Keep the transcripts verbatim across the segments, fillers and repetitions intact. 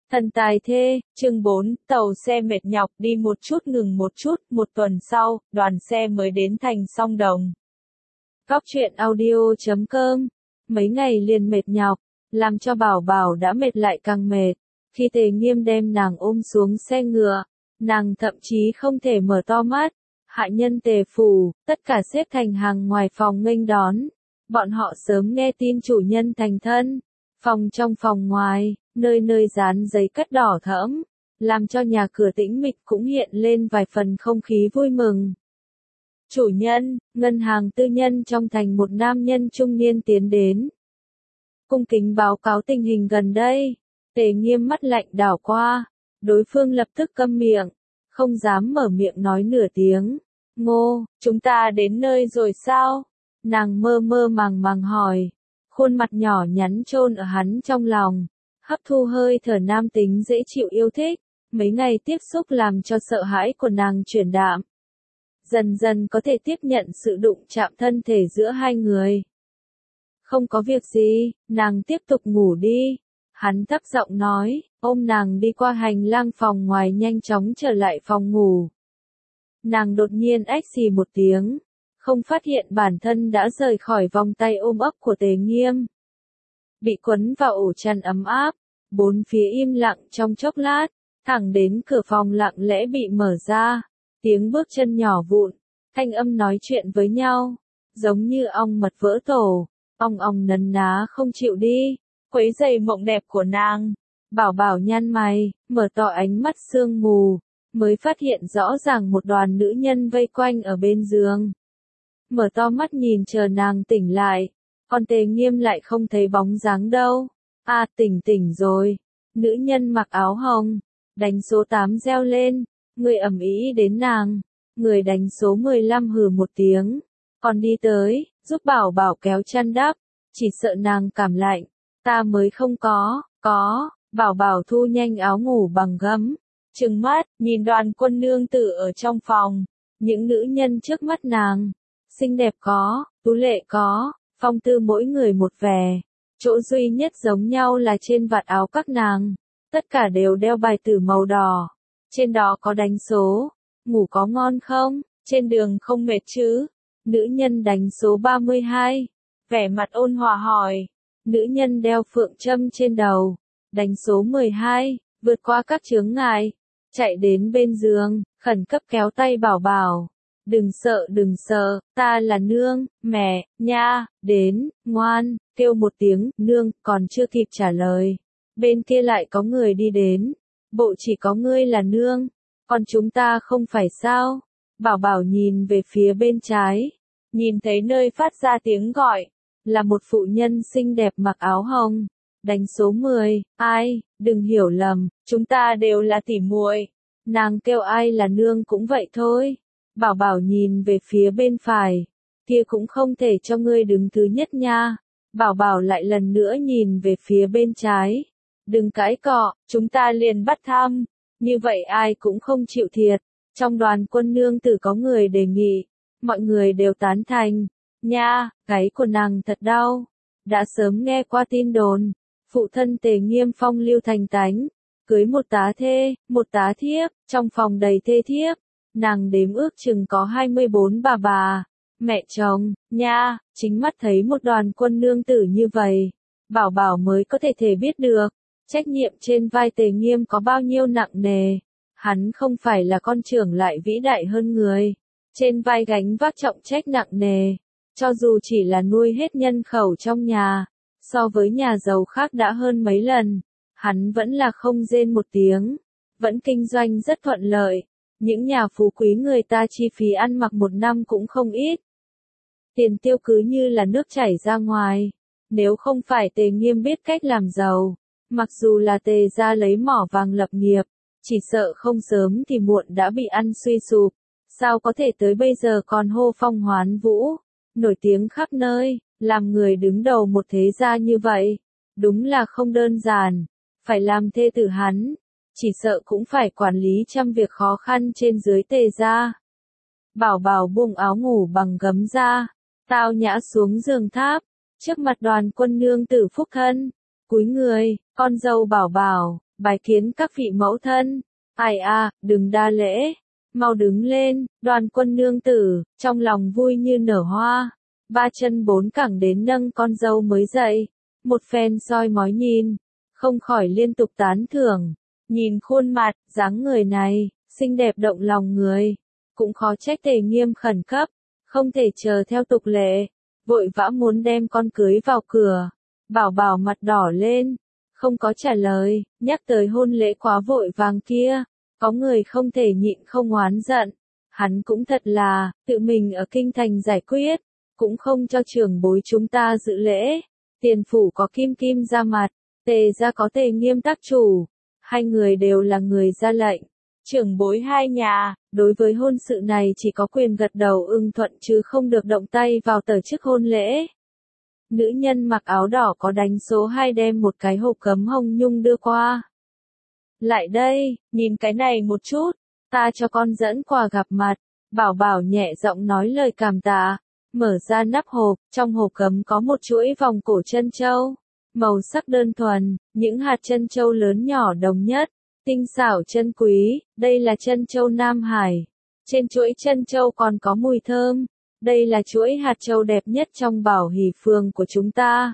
Thần tài thê, chương bốn, tàu xe mệt nhọc đi một chút ngừng một chút, một tuần sau, đoàn xe mới đến thành Song Đồng. Góc truyện audio chấm com, mấy ngày liền mệt nhọc, làm cho Bảo Bảo đã mệt lại càng mệt. Khi Tề Nghiêm đem nàng ôm xuống xe ngựa, nàng thậm chí không thể mở to mắt. Hạ nhân Tề phủ, tất cả xếp thành hàng ngoài phòng nghênh đón. Bọn họ sớm nghe tin chủ nhân thành thân. Phòng trong phòng ngoài, nơi nơi dán giấy cắt đỏ thẫm, làm cho nhà cửa tĩnh mịch cũng hiện lên vài phần không khí vui mừng. Chủ nhân, ngân hàng tư nhân trong thành một nam nhân trung niên tiến đến. Cung kính báo cáo tình hình gần đây. Tề Nghiêm mắt lạnh đảo qua, đối phương lập tức câm miệng, không dám mở miệng nói nửa tiếng. Ngô, chúng ta đến nơi rồi sao? Nàng mơ mơ màng màng hỏi. Khuôn mặt nhỏ nhắn chôn ở hắn trong lòng, hấp thu hơi thở nam tính dễ chịu yêu thích, mấy ngày tiếp xúc làm cho sợ hãi của nàng chuyển đạm. Dần dần có thể tiếp nhận sự đụng chạm thân thể giữa hai người. Không có việc gì, nàng tiếp tục ngủ đi. Hắn thấp giọng nói, ôm nàng đi qua hành lang phòng ngoài nhanh chóng trở lại phòng ngủ. Nàng đột nhiên ách xì một tiếng. Không phát hiện bản thân đã rời khỏi vòng tay ôm ấp của Tề Nghiêm. Bị quấn vào ổ chăn ấm áp, bốn phía im lặng trong chốc lát, thẳng đến cửa phòng lặng lẽ bị mở ra, tiếng bước chân nhỏ vụn, thanh âm nói chuyện với nhau, giống như ong mật vỡ tổ, ong ong nấn ná không chịu đi, quấy rầy mộng đẹp của nàng. Bảo Bảo nhăn mày, mở to ánh mắt sương mù, mới phát hiện rõ ràng một đoàn nữ nhân vây quanh ở bên giường. Mở to mắt nhìn chờ nàng tỉnh lại, còn Tề Nghiêm lại không thấy bóng dáng đâu. A à, tỉnh tỉnh rồi. Nữ nhân mặc áo hồng, đánh số tám reo lên, người ầm ĩ đến nàng. Người đánh số mười lăm hừ một tiếng, còn đi tới, giúp Bảo Bảo kéo chăn đắp, chỉ sợ nàng cảm lạnh. Ta mới không có, có. Bảo Bảo thu nhanh áo ngủ bằng gấm, trừng mắt, nhìn đoàn quân nương tử ở trong phòng, những nữ nhân trước mắt nàng. Xinh đẹp có, tú lệ có, phong tư mỗi người một vẻ. Chỗ duy nhất giống nhau là trên vạt áo các nàng. Tất cả đều đeo bài tử màu đỏ. Trên đó có đánh số. Ngủ có ngon không? Trên đường không mệt chứ? Nữ nhân đánh số ba mươi hai. Vẻ mặt ôn hòa hỏi. Nữ nhân đeo phượng châm trên đầu. Đánh số mười hai. Vượt qua các chướng ngại. Chạy đến bên giường, khẩn cấp kéo tay Bảo Bảo. Đừng sợ đừng sợ, ta là nương, mẹ, nha, đến, ngoan, kêu một tiếng, nương, còn chưa kịp trả lời. Bên kia lại có người đi đến, bộ chỉ có ngươi là nương, còn chúng ta không phải sao? Bảo Bảo nhìn về phía bên trái, nhìn thấy nơi phát ra tiếng gọi, là một phụ nhân xinh đẹp mặc áo hồng, đánh số mười, ai, đừng hiểu lầm, chúng ta đều là tỉ muội. Nàng kêu ai là nương cũng vậy thôi. Bảo Bảo nhìn về phía bên phải, kia cũng không thể cho ngươi đứng thứ nhất nha. Bảo Bảo lại lần nữa nhìn về phía bên trái, đừng cãi cọ, chúng ta liền bắt thăm, như vậy ai cũng không chịu thiệt. Trong đoàn quân nương tử có người đề nghị, mọi người đều tán thành, nha, gáy của nàng thật đau. Đã sớm nghe qua tin đồn, phụ thân Tề Nghiêm phong lưu thành tánh, cưới một tá thê, một tá thiếp, trong phòng đầy thê thiếp. Nàng đếm ước chừng có hai mươi bốn bà bà, mẹ chồng, nha, chính mắt thấy một đoàn quân nương tử như vậy. Bảo Bảo mới có thể thể biết được, trách nhiệm trên vai Tề Nghiêm có bao nhiêu nặng nề. Hắn không phải là con trưởng lại vĩ đại hơn người, trên vai gánh vác trọng trách nặng nề, cho dù chỉ là nuôi hết nhân khẩu trong nhà, so với nhà giàu khác đã hơn mấy lần, hắn vẫn là không rên một tiếng, vẫn kinh doanh rất thuận lợi. Những nhà phú quý người ta chi phí ăn mặc một năm cũng không ít. Tiền tiêu cứ như là nước chảy ra ngoài. Nếu không phải Tề Nghiêm biết cách làm giàu, mặc dù là Tề gia lấy mỏ vàng lập nghiệp, chỉ sợ không sớm thì muộn đã bị ăn suy sụp. Sao có thể tới bây giờ còn hô phong hoán vũ, nổi tiếng khắp nơi, làm người đứng đầu một thế gia như vậy. Đúng là không đơn giản, phải làm thê tử hắn. Chỉ sợ cũng phải quản lý trăm việc khó khăn trên dưới Tề gia. Bảo Bảo buông áo ngủ bằng gấm ra, tao nhã xuống giường tháp, trước mặt đoàn quân nương tử phúc thân, cúi người, con dâu Bảo Bảo, bái kiến các vị mẫu thân. Ai à, đừng đa lễ, mau đứng lên, Đoàn Quân nương tử, trong lòng vui như nở hoa, ba chân bốn cẳng đến nâng con dâu mới dậy, một phen soi mói nhìn, không khỏi liên tục tán thưởng, nhìn khuôn mặt, dáng người này, xinh đẹp động lòng người, cũng khó trách Tề Nghiêm khẩn cấp, không thể chờ theo tục lệ, vội vã muốn đem con cưới vào cửa. Bảo Bảo mặt đỏ lên, không có trả lời, nhắc tới hôn lễ quá vội vàng kia, có người không thể nhịn không oán giận, hắn cũng thật là, tự mình ở kinh thành giải quyết, cũng không cho trưởng bối chúng ta dự lễ, tiền phủ có Kim Kim ra mặt, Tề gia có Tề Nghiêm tác chủ, hai người đều là người ra lệnh, trưởng bối hai nhà, đối với hôn sự này chỉ có quyền gật đầu ưng thuận chứ không được động tay vào tổ chức hôn lễ. Nữ nhân mặc áo đỏ có đánh số hai đem một cái hộp cấm hồng nhung đưa qua. Lại đây, nhìn cái này một chút, ta cho con dẫn quà gặp mặt. Bảo Bảo nhẹ giọng nói lời cảm tạ, mở ra nắp hộp, trong hộp cấm có một chuỗi vòng cổ chân châu, màu sắc đơn thuần, những hạt chân châu lớn nhỏ đồng nhất, tinh xảo chân quý, đây là chân châu Nam Hải. Trên chuỗi chân châu còn có mùi thơm, đây là chuỗi hạt châu đẹp nhất trong Bảo Hỷ phường của chúng ta.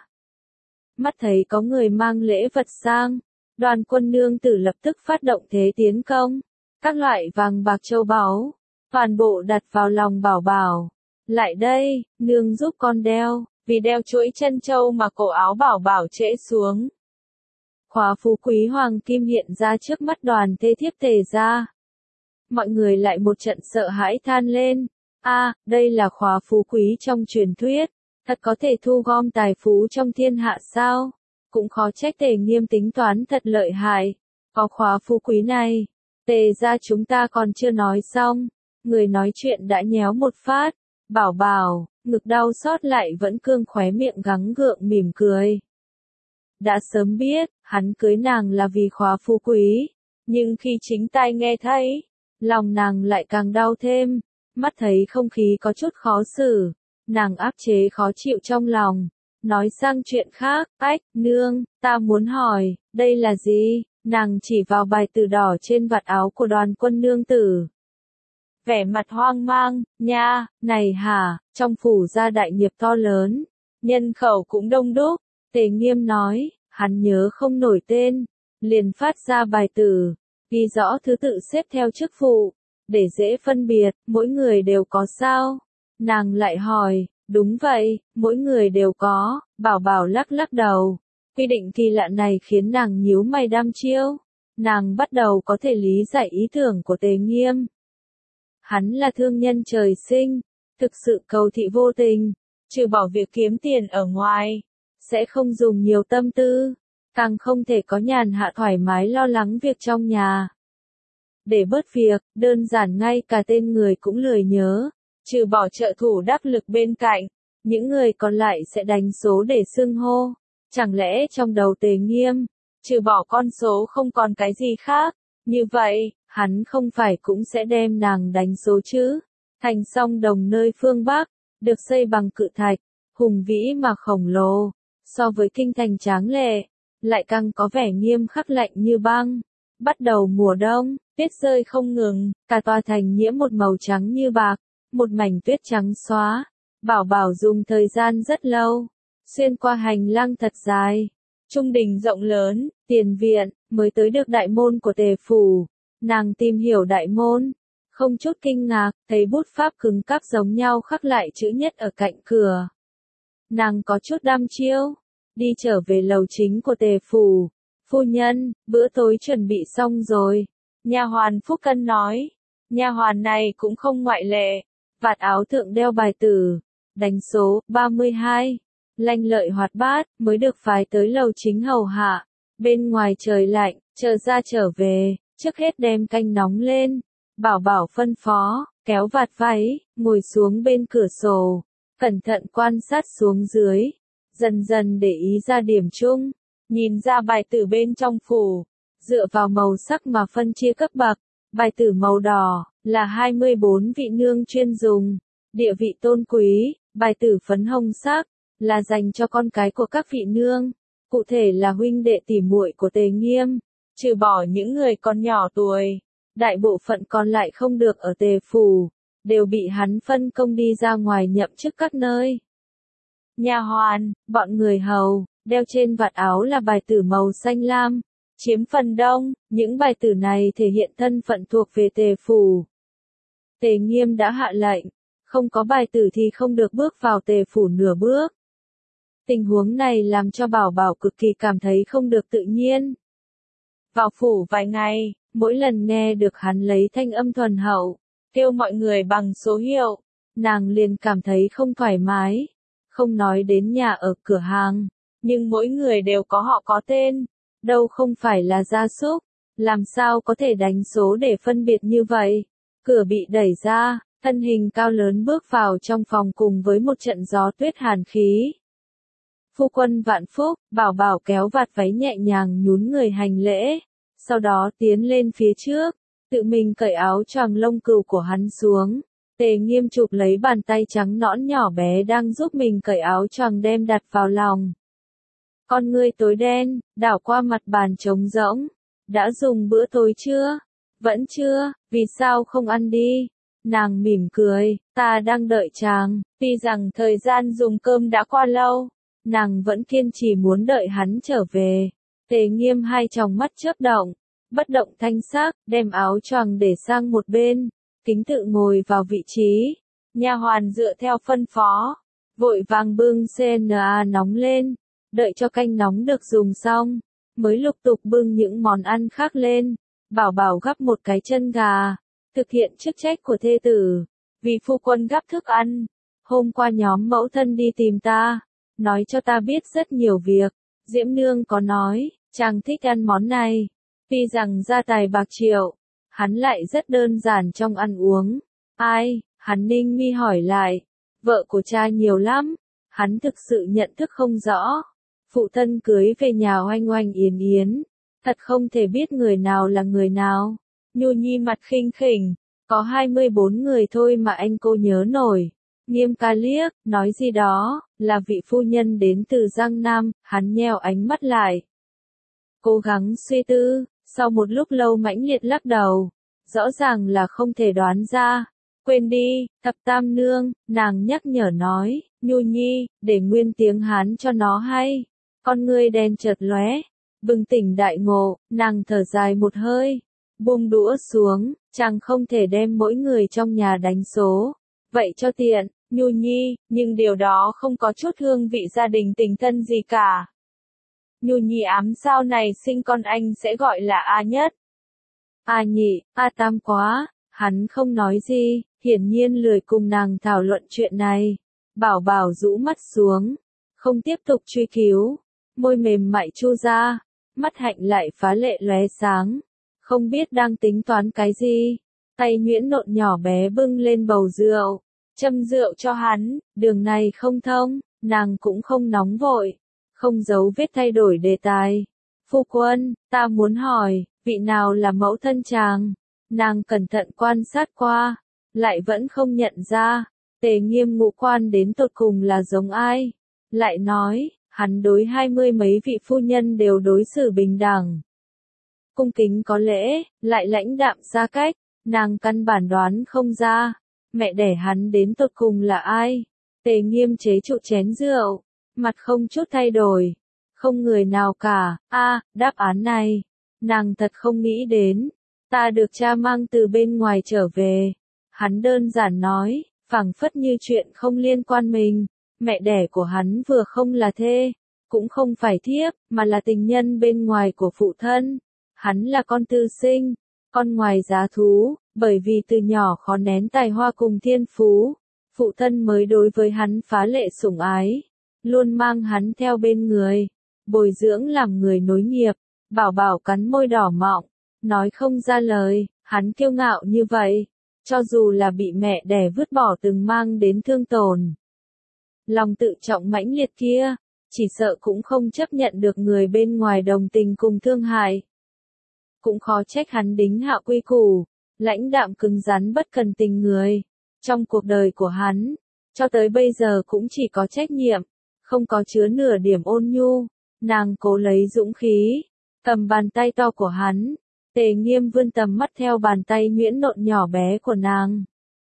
Mắt thấy có người mang lễ vật sang, Đoàn Quân nương tử lập tức phát động thế tiến công, các loại vàng bạc châu báu, toàn bộ đặt vào lòng Bảo Bảo. Lại đây, nương giúp con đeo, vì đeo chuỗi chân châu mà cổ áo Bảo Bảo trễ xuống. Khóa phú quý hoàng kim hiện ra trước mắt đoàn thê thiếp Tề gia. Mọi người lại một trận sợ hãi than lên, a, à, đây là khóa phú quý trong truyền thuyết, thật có thể thu gom tài phú trong thiên hạ sao? Cũng khó trách Tề Nghiêm tính toán thật lợi hại, có khóa phú quý này, Tề gia chúng ta còn chưa nói xong, người nói chuyện đã nhéo một phát, Bảo Bảo, ngực đau xót lại vẫn cương khóe miệng gắng gượng mỉm cười. Đã sớm biết, hắn cưới nàng là vì khóa phú quý, nhưng khi chính tai nghe thấy, lòng nàng lại càng đau thêm, mắt thấy không khí có chút khó xử, nàng áp chế khó chịu trong lòng, nói sang chuyện khác, ách, nương, ta muốn hỏi, đây là gì? Nàng chỉ vào bài từ đỏ trên vạt áo của Đoàn Quân nương tử. Vẻ mặt hoang mang, nha, này hả, trong phủ gia đại nghiệp to lớn, nhân khẩu cũng đông đúc, Tề Nghiêm nói, hắn nhớ không nổi tên, liền phát ra bài từ, ghi rõ thứ tự xếp theo chức vụ, để dễ phân biệt, mỗi người đều có sao? Nàng lại hỏi, đúng vậy, mỗi người đều có, Bảo Bảo lắc lắc đầu, quy định kỳ lạ này khiến nàng nhíu mày đăm chiêu, nàng bắt đầu có thể lý giải ý tưởng của Tề Nghiêm. Hắn là thương nhân trời sinh, thực sự cầu thị vô tình, trừ bỏ việc kiếm tiền ở ngoài, sẽ không dùng nhiều tâm tư, càng không thể có nhàn hạ thoải mái lo lắng việc trong nhà. Để bớt việc, đơn giản ngay cả tên người cũng lười nhớ, trừ bỏ trợ thủ đắc lực bên cạnh, những người còn lại sẽ đánh số để xưng hô. Chẳng lẽ trong đầu Tề Nghiêm, trừ bỏ con số không còn cái gì khác, như vậy, hắn không phải cũng sẽ đem nàng đánh số chứ? Thành Song Đồng nơi phương Bắc, được xây bằng cự thạch, hùng vĩ mà khổng lồ, so với kinh thành tráng lệ, lại càng có vẻ nghiêm khắc lạnh như băng. Bắt đầu mùa đông, tuyết rơi không ngừng, cả tòa thành nhiễm một màu trắng như bạc, một mảnh tuyết trắng xóa. Bảo Bảo dùng thời gian rất lâu, xuyên qua hành lang thật dài, trung đình rộng lớn, tiền viện, mới tới được đại môn của Tề phủ. Nàng tìm hiểu đại môn, không chút kinh ngạc, thấy bút pháp cứng cáp giống nhau khắc lại chữ nhất ở cạnh cửa. Nàng có chút đăm chiêu, đi trở về lầu chính của Tề phủ. Phu nhân, bữa tối chuẩn bị xong rồi. Nha hoàn Phúc Cân nói. Nha hoàn này cũng không ngoại lệ. Vạt áo thượng đeo bài tử, đánh số ba mươi hai, lanh lợi hoạt bát, mới được phái tới lầu chính hầu hạ. Bên ngoài trời lạnh, chờ ra trở về, trước hết đem canh nóng lên. Bảo Bảo phân phó, kéo vạt váy, ngồi xuống bên cửa sổ, cẩn thận quan sát xuống dưới, dần dần để ý ra điểm chung. Nhìn ra bài tử bên trong phủ, dựa vào màu sắc mà phân chia cấp bậc, bài tử màu đỏ, là hai mươi bốn vị nương chuyên dùng, địa vị tôn quý, bài tử phấn hồng sắc, là dành cho con cái của các vị nương, cụ thể là huynh đệ tỷ muội của Tề Nghiêm, Trừ bỏ những người còn nhỏ tuổi, đại bộ phận còn lại không được ở Tề phủ, đều bị hắn phân công đi ra ngoài nhậm chức các nơi. Nha hoàn, bọn người hầu, đeo trên vạt áo là bài tử màu xanh lam, chiếm phần đông, những bài tử này thể hiện thân phận thuộc về Tề phủ. Tề Nghiêm đã hạ lệnh, không có bài tử thì không được bước vào Tề phủ nửa bước. Tình huống này làm cho Bảo Bảo cực kỳ cảm thấy không được tự nhiên. Vào phủ vài ngày, mỗi lần nghe được hắn lấy thanh âm thuần hậu, kêu mọi người bằng số hiệu, nàng liền cảm thấy không thoải mái. Không nói đến nhà ở cửa hàng, nhưng mỗi người đều có họ có tên, đâu không phải là gia súc, làm sao có thể đánh số để phân biệt như vậy. Cửa bị đẩy ra, thân hình cao lớn bước vào trong phòng cùng với một trận gió tuyết hàn khí. Phu quân vạn phúc, Bảo Bảo kéo vạt váy nhẹ nhàng nhún người hành lễ, sau đó tiến lên phía trước, tự mình cởi áo choàng lông cừu của hắn xuống. Tề Nghiêm chụp lấy bàn tay trắng nõn nhỏ bé đang giúp mình cởi áo choàng đem đặt vào lòng. Con ngươi tối đen, đảo qua mặt bàn trống rỗng. Đã dùng bữa tối chưa? Vẫn chưa, vì sao không ăn đi? Nàng mỉm cười, ta đang đợi chàng. Tuy rằng thời gian dùng cơm đã qua lâu, nàng vẫn kiên trì muốn đợi hắn trở về. Tề Nghiêm hai tròng mắt chớp động, bất động thanh sắc, đem áo choàng để sang một bên, kính tự ngồi vào vị trí. Nha hoàn dựa theo phân phó, vội vàng bưng xê en a nóng lên, đợi cho canh nóng được dùng xong, mới lục tục bưng những món ăn khác lên. Bảo Bảo gắp một cái chân gà, thực hiện chức trách của thê tử, vì phu quân gắp thức ăn. Hôm qua nhóm mẫu thân đi tìm ta, nói cho ta biết rất nhiều việc. Diễm Nương có nói, chàng thích ăn món này. Tuy rằng gia tài bạc triệu, hắn lại rất đơn giản trong ăn uống. Ai? Hắn ninh mi hỏi lại. Vợ của cha nhiều lắm. Hắn thực sự nhận thức không rõ. Phụ thân cưới về nhà oanh oanh yến yến. Thật không thể biết người nào là người nào. Nhu Nhi mặt khinh khỉnh. Có hai mươi bốn người thôi mà anh cô nhớ nổi. Nghiêm ca liếc, nói gì đó, là vị phu nhân đến từ Giang Nam. Hắn nheo ánh mắt lại, cố gắng suy tư, sau một lúc lâu mãnh liệt lắc đầu. Rõ ràng là không thể đoán ra. Quên đi, thập tam nương, nàng nhắc nhở nói, Nhu Nhi, để nguyên tiếng Hán cho nó hay. Con ngươi đen chợt lóe, bừng tỉnh đại ngộ, nàng thở dài một hơi, buông đũa xuống, chàng không thể đem mỗi người trong nhà đánh số. Vậy cho tiện, Nhu Nhi, nhưng điều đó không có chút hương vị gia đình tình thân gì cả. Nhu Nhi ám sau này sinh con anh sẽ gọi là A Nhất, A Nhị, A Tam quá. Hắn không nói gì, hiển nhiên lười cùng nàng thảo luận chuyện này. Bảo Bảo rũ mắt xuống, không tiếp tục truy cứu, môi mềm mại chu ra, mắt hạnh lại phá lệ lóe sáng, không biết đang tính toán cái gì. Tay nhuyễn nộn nhỏ bé bưng lên bầu rượu, châm rượu cho hắn. Đường này không thông, nàng cũng không nóng vội, không giấu vết thay đổi đề tài. Phu quân, ta muốn hỏi, vị nào là mẫu thân chàng? Nàng cẩn thận quan sát qua, lại vẫn không nhận ra. Tề Nghiêm ngũ quan đến tột cùng là giống ai? Lại nói, hắn đối hai mươi mấy vị phu nhân đều đối xử bình đẳng, cung kính có lễ, lại lãnh đạm xa cách. Nàng căn bản đoán không ra, mẹ đẻ hắn đến tột cùng là ai? Tề Nghiêm chế trụ chén rượu, mặt không chút thay đổi. Không người nào cả. A, à, đáp án này, nàng thật không nghĩ đến. Ta được cha mang từ bên ngoài trở về. Hắn đơn giản nói, phảng phất như chuyện không liên quan mình. Mẹ đẻ của hắn vừa không là thê, cũng không phải thiếp, mà là tình nhân bên ngoài của phụ thân. Hắn là con tư sinh, con ngoài giá thú, bởi vì từ nhỏ khó nén tài hoa cùng thiên phú. Phụ thân mới đối với hắn phá lệ sủng ái, luôn mang hắn theo bên người, bồi dưỡng làm người nối nghiệp. Bảo Bảo cắn môi đỏ mọng, nói không ra lời. Hắn kiêu ngạo như vậy, cho dù là bị mẹ đẻ vứt bỏ từng mang đến thương tổn. Lòng tự trọng mãnh liệt kia, chỉ sợ cũng không chấp nhận được người bên ngoài đồng tình cùng thương hại. Cũng khó trách hắn đính hạ quy củ, lãnh đạm cứng rắn bất cần tình người. Trong cuộc đời của hắn, cho tới bây giờ cũng chỉ có trách nhiệm, không có chứa nửa điểm ôn nhu. Nàng cố lấy dũng khí, cầm bàn tay to của hắn. Tề Nghiêm vươn tầm mắt theo bàn tay nhuyễn nộn nhỏ bé của nàng.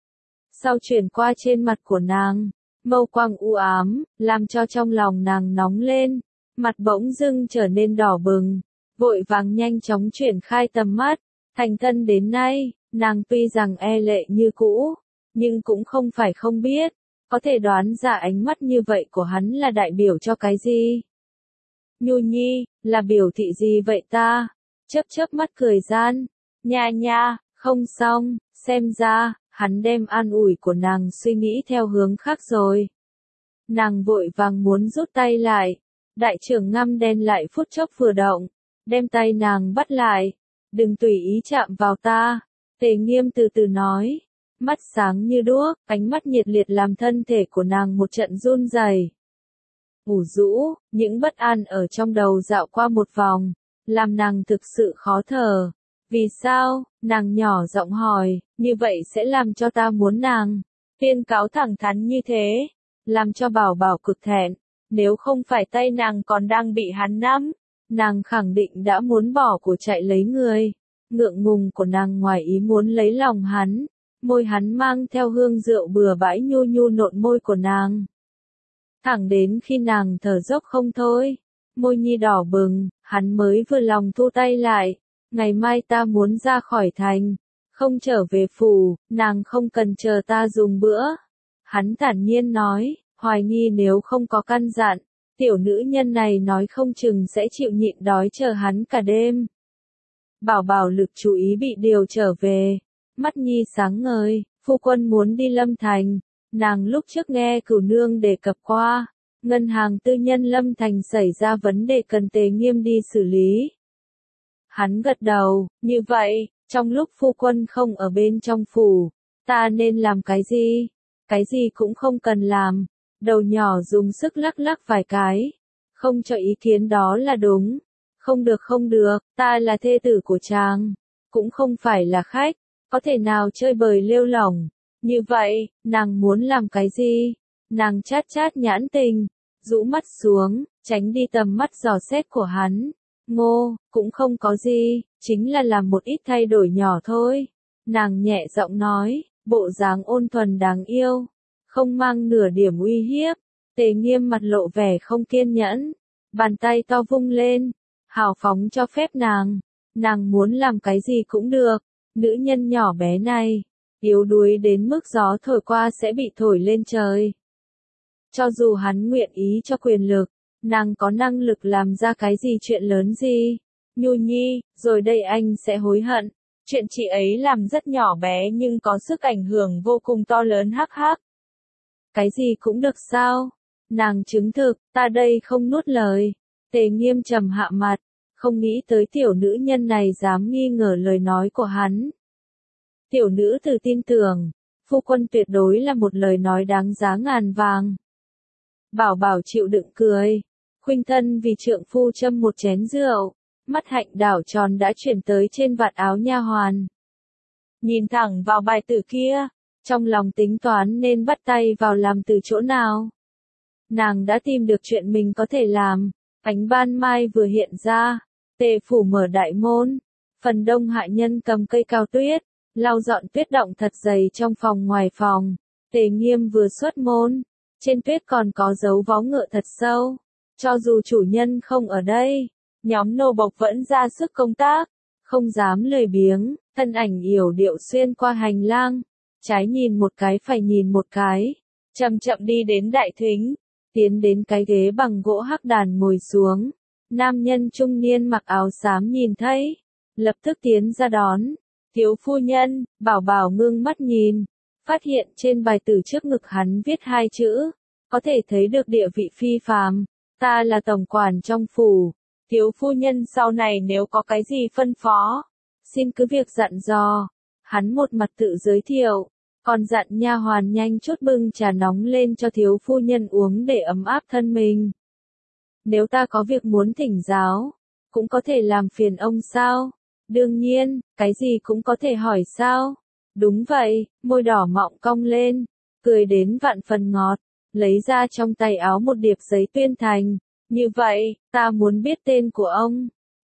Sau chuyển qua trên mặt của nàng, mâu quang u ám, làm cho trong lòng nàng nóng lên, mặt bỗng dưng trở nên đỏ bừng, vội vàng nhanh chóng chuyển khai tầm mắt. Thành thân đến nay, nàng tuy rằng e lệ như cũ, nhưng cũng không phải không biết, có thể đoán ra ánh mắt như vậy của hắn là đại biểu cho cái gì. Nhu Nhi, là biểu thị gì vậy ta? Chớp chớp mắt cười gian, nha nha, không xong, xem ra, hắn đem an ủi của nàng suy nghĩ theo hướng khác rồi. Nàng vội vàng muốn rút tay lại, đại trưởng ngăm đen lại phút chốc vừa động, đem tay nàng bắt lại, đừng tùy ý chạm vào ta, Tề Nghiêm từ từ nói, mắt sáng như đuốc, ánh mắt nhiệt liệt làm thân thể của nàng một trận run rẩy. Ngủ rũ, những bất an ở trong đầu dạo qua một vòng, làm nàng thực sự khó thở. Vì sao? Nàng nhỏ giọng hỏi, như vậy sẽ làm cho ta muốn nàng. Tuyên cáo thẳng thắn như thế, làm cho Bảo Bảo cực thẹn, nếu không phải tay nàng còn đang bị hắn nắm, nàng khẳng định đã muốn bỏ của chạy lấy người. Ngượng ngùng của nàng ngoài ý muốn lấy lòng hắn, môi hắn mang theo hương rượu bừa bãi nhu nhu nộn môi của nàng. Thẳng đến khi nàng thở dốc không thôi, môi nhi đỏ bừng, hắn mới vừa lòng thu tay lại. Ngày mai ta muốn ra khỏi thành, không trở về phủ, nàng không cần chờ ta dùng bữa. Hắn thản nhiên nói, hoài nghi nếu không có căn dặn, tiểu nữ nhân này nói không chừng sẽ chịu nhịn đói chờ hắn cả đêm. Bảo Bảo lực chú ý bị điều trở về, mắt nhi sáng ngời, phu quân muốn đi Lâm Thành, nàng lúc trước nghe Cửu nương đề cập qua, ngân hàng tư nhân Lâm Thành xảy ra vấn đề cần Tề Nghiêm đi xử lý. Hắn gật đầu, như vậy, trong lúc phu quân không ở bên trong phủ, ta nên làm cái gì? Cái gì cũng không cần làm, đầu nhỏ dùng sức lắc lắc vài cái, không cho ý kiến đó là đúng. Không được không được, ta là thê tử của chàng, cũng không phải là khách, có thể nào chơi bời lêu lỏng. Như vậy, nàng muốn làm cái gì? Nàng chát chát nhãn tình, rũ mắt xuống, tránh đi tầm mắt dò xét của hắn. Ngô, cũng không có gì, chính là làm một ít thay đổi nhỏ thôi. Nàng nhẹ giọng nói, bộ dáng ôn thuần đáng yêu, không mang nửa điểm uy hiếp. Tề Nghiêm mặt lộ vẻ không kiên nhẫn, bàn tay to vung lên, hào phóng cho phép nàng. Nàng muốn làm cái gì cũng được, nữ nhân nhỏ bé này, yếu đuối đến mức gió thổi qua sẽ bị thổi lên trời. Cho dù hắn nguyện ý cho quyền lực, nàng có năng lực làm ra cái gì chuyện lớn gì? Nhu Nhi, rồi đây anh sẽ hối hận. Chuyện chị ấy làm rất nhỏ bé nhưng có sức ảnh hưởng vô cùng to lớn hắc hắc. Cái gì cũng được sao? Nàng chứng thực, ta đây không nuốt lời. Tề Nghiêm trầm hạ mặt, không nghĩ tới tiểu nữ nhân này dám nghi ngờ lời nói của hắn. Tiểu nữ từ tin tưởng, phu quân tuyệt đối là một lời nói đáng giá ngàn vàng. Bảo Bảo chịu đựng cười, khuynh thân vì trượng phu châm một chén rượu, mắt hạnh đảo tròn đã chuyển tới trên vạt áo nha hoàn. Nhìn thẳng vào bài tử kia, trong lòng tính toán nên bắt tay vào làm từ chỗ nào. Nàng đã tìm được chuyện mình có thể làm, ánh ban mai vừa hiện ra, Tề phủ mở đại môn, phần đông hạ nhân cầm cây cao tuyết, lau dọn tuyết động thật dày trong phòng ngoài phòng. Tề Nghiêm vừa xuất môn, trên tuyết còn có dấu vó ngựa thật sâu. Cho dù chủ nhân không ở đây, nhóm nô bộc vẫn ra sức công tác, không dám lười biếng, thân ảnh yểu điệu xuyên qua hành lang, trái nhìn một cái phải nhìn một cái, chậm chậm đi đến đại thính, tiến đến cái ghế bằng gỗ hắc đàn ngồi xuống. Nam nhân trung niên mặc áo xám nhìn thấy, lập tức tiến ra đón. Thiếu phu nhân, Bảo Bảo ngưng mắt nhìn, phát hiện trên bài tử trước ngực hắn viết hai chữ, có thể thấy được địa vị phi phàm. Ta là tổng quản trong phủ, thiếu phu nhân sau này nếu có cái gì phân phó, xin cứ việc dặn dò. Hắn một mặt tự giới thiệu, còn dặn nha hoàn nhanh chút bưng trà nóng lên cho thiếu phu nhân uống để ấm áp thân mình. Nếu ta có việc muốn thỉnh giáo, cũng có thể làm phiền ông sao? Đương nhiên, cái gì cũng có thể hỏi sao? Đúng vậy, môi đỏ mọng cong lên, cười đến vạn phần ngọt, lấy ra trong tay áo một điệp giấy tuyên thành. Như vậy, ta muốn biết tên của ông.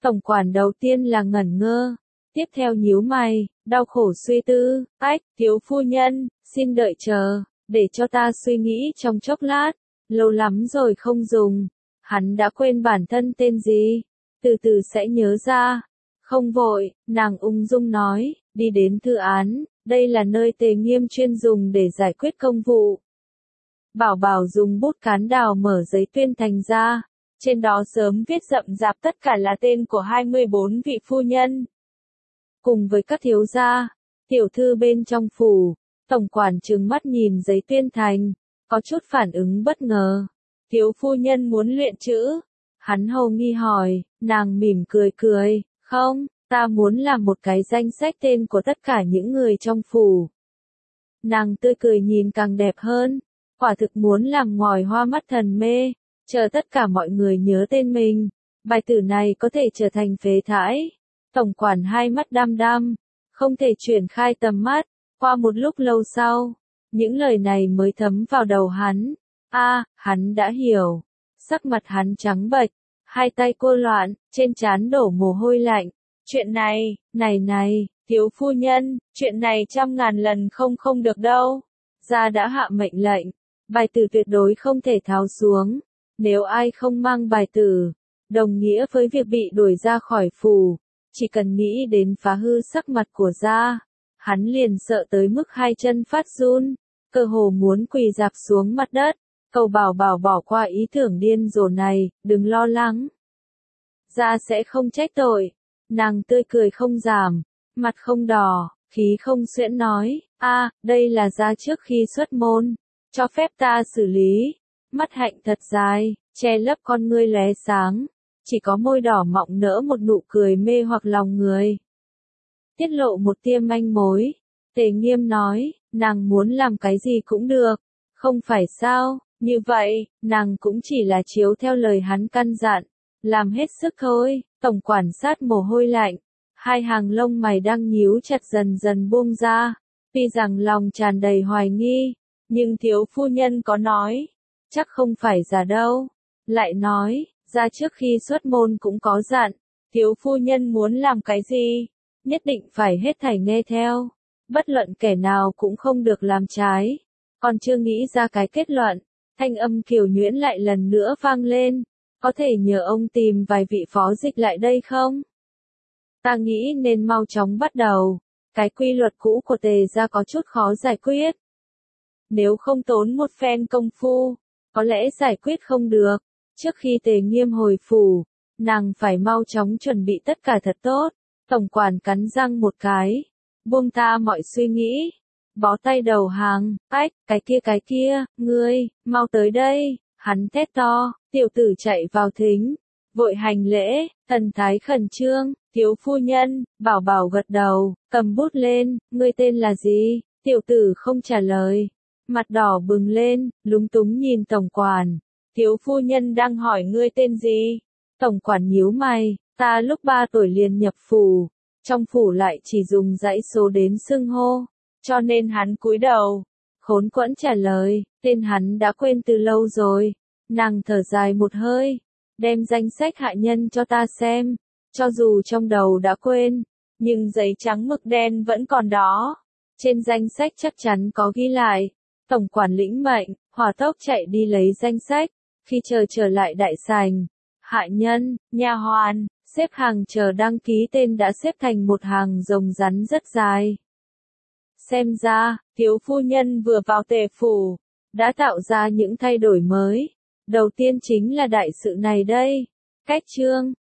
Tổng quản đầu tiên là ngẩn ngơ, tiếp theo nhíu mày, đau khổ suy tư, ách, thiếu phu nhân, xin đợi chờ, để cho ta suy nghĩ trong chốc lát, lâu lắm rồi không dùng, hắn đã quên bản thân tên gì, từ từ sẽ nhớ ra. Không vội, nàng ung dung nói, đi đến thư án, đây là nơi Tề Nghiêm chuyên dùng để giải quyết công vụ. Bảo Bảo dùng bút cán đào mở giấy tuyên thành ra, trên đó sớm viết rậm rạp tất cả là tên của hai mươi bốn vị phu nhân. Cùng với các thiếu gia, tiểu thư bên trong phủ, tổng quản trừng mắt nhìn giấy tuyên thành, có chút phản ứng bất ngờ. Thiếu phu nhân muốn luyện chữ. Hắn hầu nghi hỏi, nàng mỉm cười cười, không, ta muốn làm một cái danh sách tên của tất cả những người trong phủ. Nàng tươi cười nhìn càng đẹp hơn, quả thực muốn làm ngòi hoa mắt thần mê, chờ tất cả mọi người nhớ tên mình, bài tử này có thể trở thành phế thải. Tổng quản hai mắt đăm đăm, không thể chuyển khai tầm mắt, qua một lúc lâu sau, những lời này mới thấm vào đầu hắn. A, hắn đã hiểu. Sắc mặt hắn trắng bệch, hai tay cô loạn, trên trán đổ mồ hôi lạnh. Chuyện này, này này, thiếu phu nhân, chuyện này trăm ngàn lần không không được đâu. Gia đã hạ mệnh lệnh, bài tử tuyệt đối không thể tháo xuống. Nếu ai không mang bài tử, đồng nghĩa với việc bị đuổi ra khỏi phủ. Chỉ cần nghĩ đến phá hư sắc mặt của Gia, hắn liền sợ tới mức hai chân phát run, cơ hồ muốn quỳ rạp xuống mặt đất. Cầu Bảo Bảo bỏ qua ý tưởng điên rồ này, đừng lo lắng. Gia sẽ không trách tội. Nàng tươi cười không giảm, mặt không đỏ, khí không xuyễn nói, a, đây là Gia trước khi xuất môn, cho phép ta xử lý. Mắt hạnh thật dài, che lấp con ngươi lóe sáng, chỉ có môi đỏ mọng nở một nụ cười mê hoặc lòng người. Tiết lộ một tia manh mối, Tề Nghiêm nói, nàng muốn làm cái gì cũng được, không phải sao? Như vậy, nàng cũng chỉ là chiếu theo lời hắn căn dặn, làm hết sức thôi. Tổng quản sát mồ hôi lạnh, hai hàng lông mày đang nhíu chặt dần dần buông ra, tuy rằng lòng tràn đầy hoài nghi, nhưng thiếu phu nhân có nói, chắc không phải giả đâu. Lại nói, Gia trước khi xuất môn cũng có dặn, thiếu phu nhân muốn làm cái gì, nhất định phải hết thảy nghe theo, bất luận kẻ nào cũng không được làm trái. Còn chưa nghĩ ra cái kết luận, thanh âm Kiều Nhuyễn lại lần nữa vang lên, có thể nhờ ông tìm vài vị phó dịch lại đây không? Ta nghĩ nên mau chóng bắt đầu, cái quy luật cũ của Tề gia có chút khó giải quyết. Nếu không tốn một phen công phu, có lẽ giải quyết không được. Trước khi Tề Nghiêm hồi phủ, nàng phải mau chóng chuẩn bị tất cả thật tốt. Tổng quản cắn răng một cái, buông ta mọi suy nghĩ, bó tay đầu hàng, ách, cái kia cái kia, ngươi, mau tới đây, hắn thét to, tiểu tử chạy vào thính, vội hành lễ, thần thái khẩn trương, thiếu phu nhân. Bảo Bảo gật đầu, cầm bút lên, ngươi tên là gì? Tiểu tử không trả lời, mặt đỏ bừng lên, lúng túng nhìn tổng quản, thiếu phu nhân đang hỏi ngươi tên gì? Tổng quản nhíu mày, ta lúc ba tuổi liền nhập phủ, trong phủ lại chỉ dùng dãy số đến xưng hô, cho nên hắn cúi đầu, khốn quẫn trả lời, tên hắn đã quên từ lâu rồi. Nàng thở dài một hơi, đem danh sách hạ nhân cho ta xem, cho dù trong đầu đã quên, nhưng giấy trắng mực đen vẫn còn đó, trên danh sách chắc chắn có ghi lại. Tổng quản lĩnh mệnh, hỏa tốc chạy đi lấy danh sách, khi chờ trở lại đại sảnh, hạ nhân, nha hoàn, xếp hàng chờ đăng ký tên đã xếp thành một hàng rồng rắn rất dài. Xem ra, thiếu phu nhân vừa vào Tề phủ, đã tạo ra những thay đổi mới. Đầu tiên chính là đại sự này đây. Cách chương